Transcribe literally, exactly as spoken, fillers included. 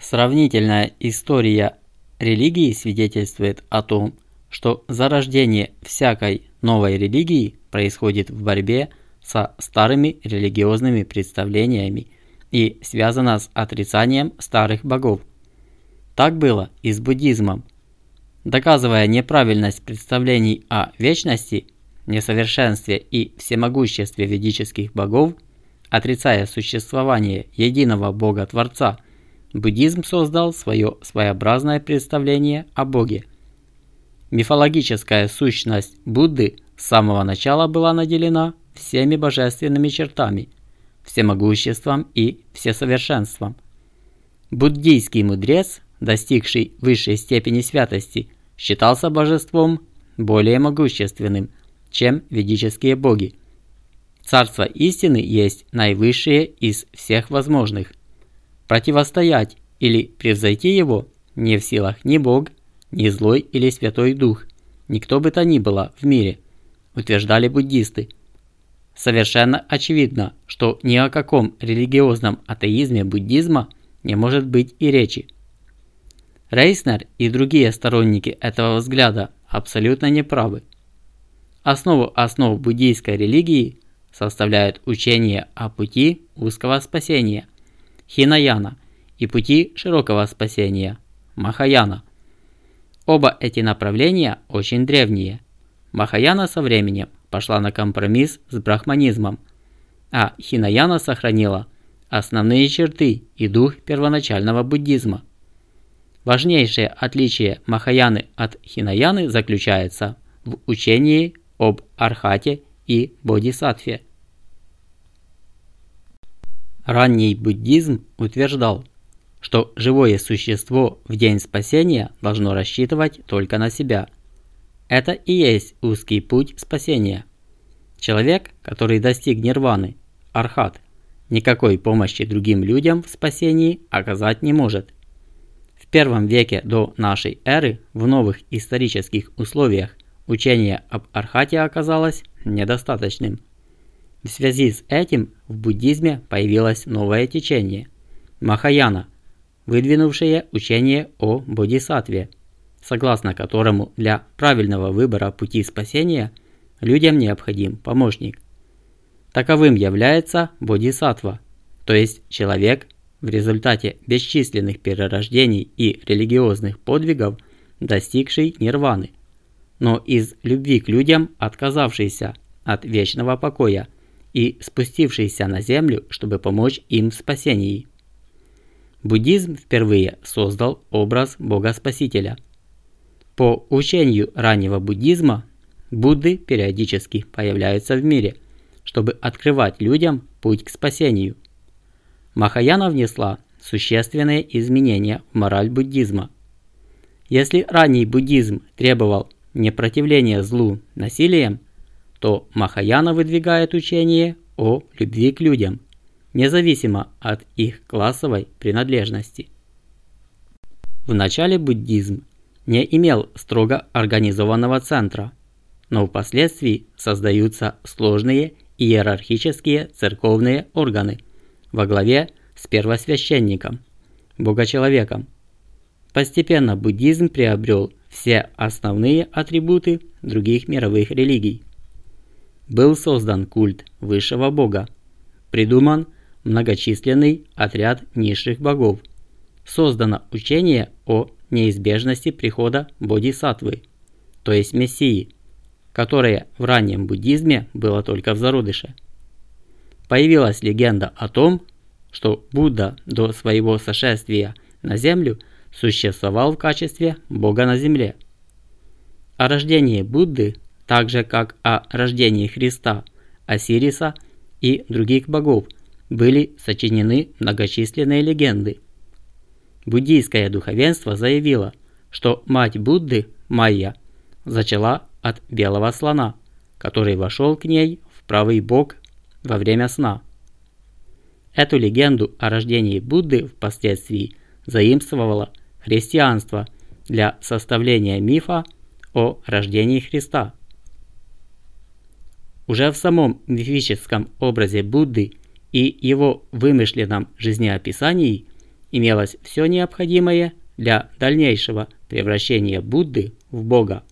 Сравнительная история религии свидетельствует о том, что зарождение всякой новой религии происходит в борьбе со старыми религиозными представлениями и связано с отрицанием старых богов. Так было и с буддизмом. Доказывая неправильность представлений о вечности, несовершенстве и всемогуществе ведических богов, отрицая существование единого Бога-Творца, буддизм создал свое своеобразное представление о Боге. Мифологическая сущность Будды с самого начала была наделена всеми божественными чертами, всемогуществом и всесовершенством. Буддийский мудрец, достигший высшей степени святости, считался божеством более могущественным, чем ведические боги. Царство истины есть наивысшее из всех возможных. Противостоять или превзойти его не в силах ни Бог, ни злой или святой дух, никто бы то ни было в мире, утверждали буддисты. Совершенно очевидно, что ни о каком религиозном атеизме буддизма не может быть и речи. Рейснер и другие сторонники этого взгляда абсолютно неправы. Основу основ буддийской религии составляют учение о пути узкого спасения Хинаяна и пути широкого спасения Махаяна. Оба эти направления очень древние. Махаяна со временем пошла на компромисс с брахманизмом, а Хинаяна сохранила основные черты и дух первоначального буддизма. Важнейшее отличие Махаяны от Хинаяны заключается в учении об Архате и Бодхисаттве. Ранний буддизм утверждал, что живое существо в день спасения должно рассчитывать только на себя. Это и есть узкий путь спасения. Человек, который достиг нирваны, архат, никакой помощи другим людям в спасении оказать не может. В первом веке до нашей эры в новых исторических условиях учение об архате оказалось недостаточным. В связи с этим в буддизме появилось новое течение – Махаяна, выдвинувшее учение о Бодхисаттве, согласно которому для правильного выбора пути спасения людям необходим помощник. Таковым является Бодхисаттва, то есть человек, в результате бесчисленных перерождений и религиозных подвигов, достигший нирваны, но из любви к людям отказавшийся от вечного покоя и спустившийся на землю, чтобы помочь им в спасении. Буддизм впервые создал образ Бога-Спасителя. По учению раннего буддизма, Будды периодически появляются в мире, чтобы открывать людям путь к спасению. Махаяна внесла существенные изменения в мораль буддизма. Если ранний буддизм требовал непротивления злу насилием, то Махаяна выдвигает учение о любви к людям, независимо от их классовой принадлежности. Вначале буддизм не имел строго организованного центра, но впоследствии создаются сложные иерархические церковные органы во главе с первосвященником, богочеловеком. Постепенно буддизм приобрел все основные атрибуты других мировых религий. Был создан культ высшего бога, придуман многочисленный отряд низших богов, создано учение о неизбежности прихода Бодхисаттвы, то есть Мессии, которое в раннем буддизме было только в зародыше. Появилась легенда о том, что Будда до своего сошествия на землю существовал в качестве Бога на земле. О рождении Будды, так же как о рождении Христа, Осириса и других богов, были сочинены многочисленные легенды. Буддийское духовенство заявило, что мать Будды, Майя, зачала от белого слона, который вошел к ней в правый бок во время сна. Эту легенду о рождении Будды впоследствии заимствовало христианство для составления мифа о рождении Христа. Уже в самом мифическом образе Будды и его вымышленном жизнеописании имелось все необходимое для дальнейшего превращения Будды в Бога.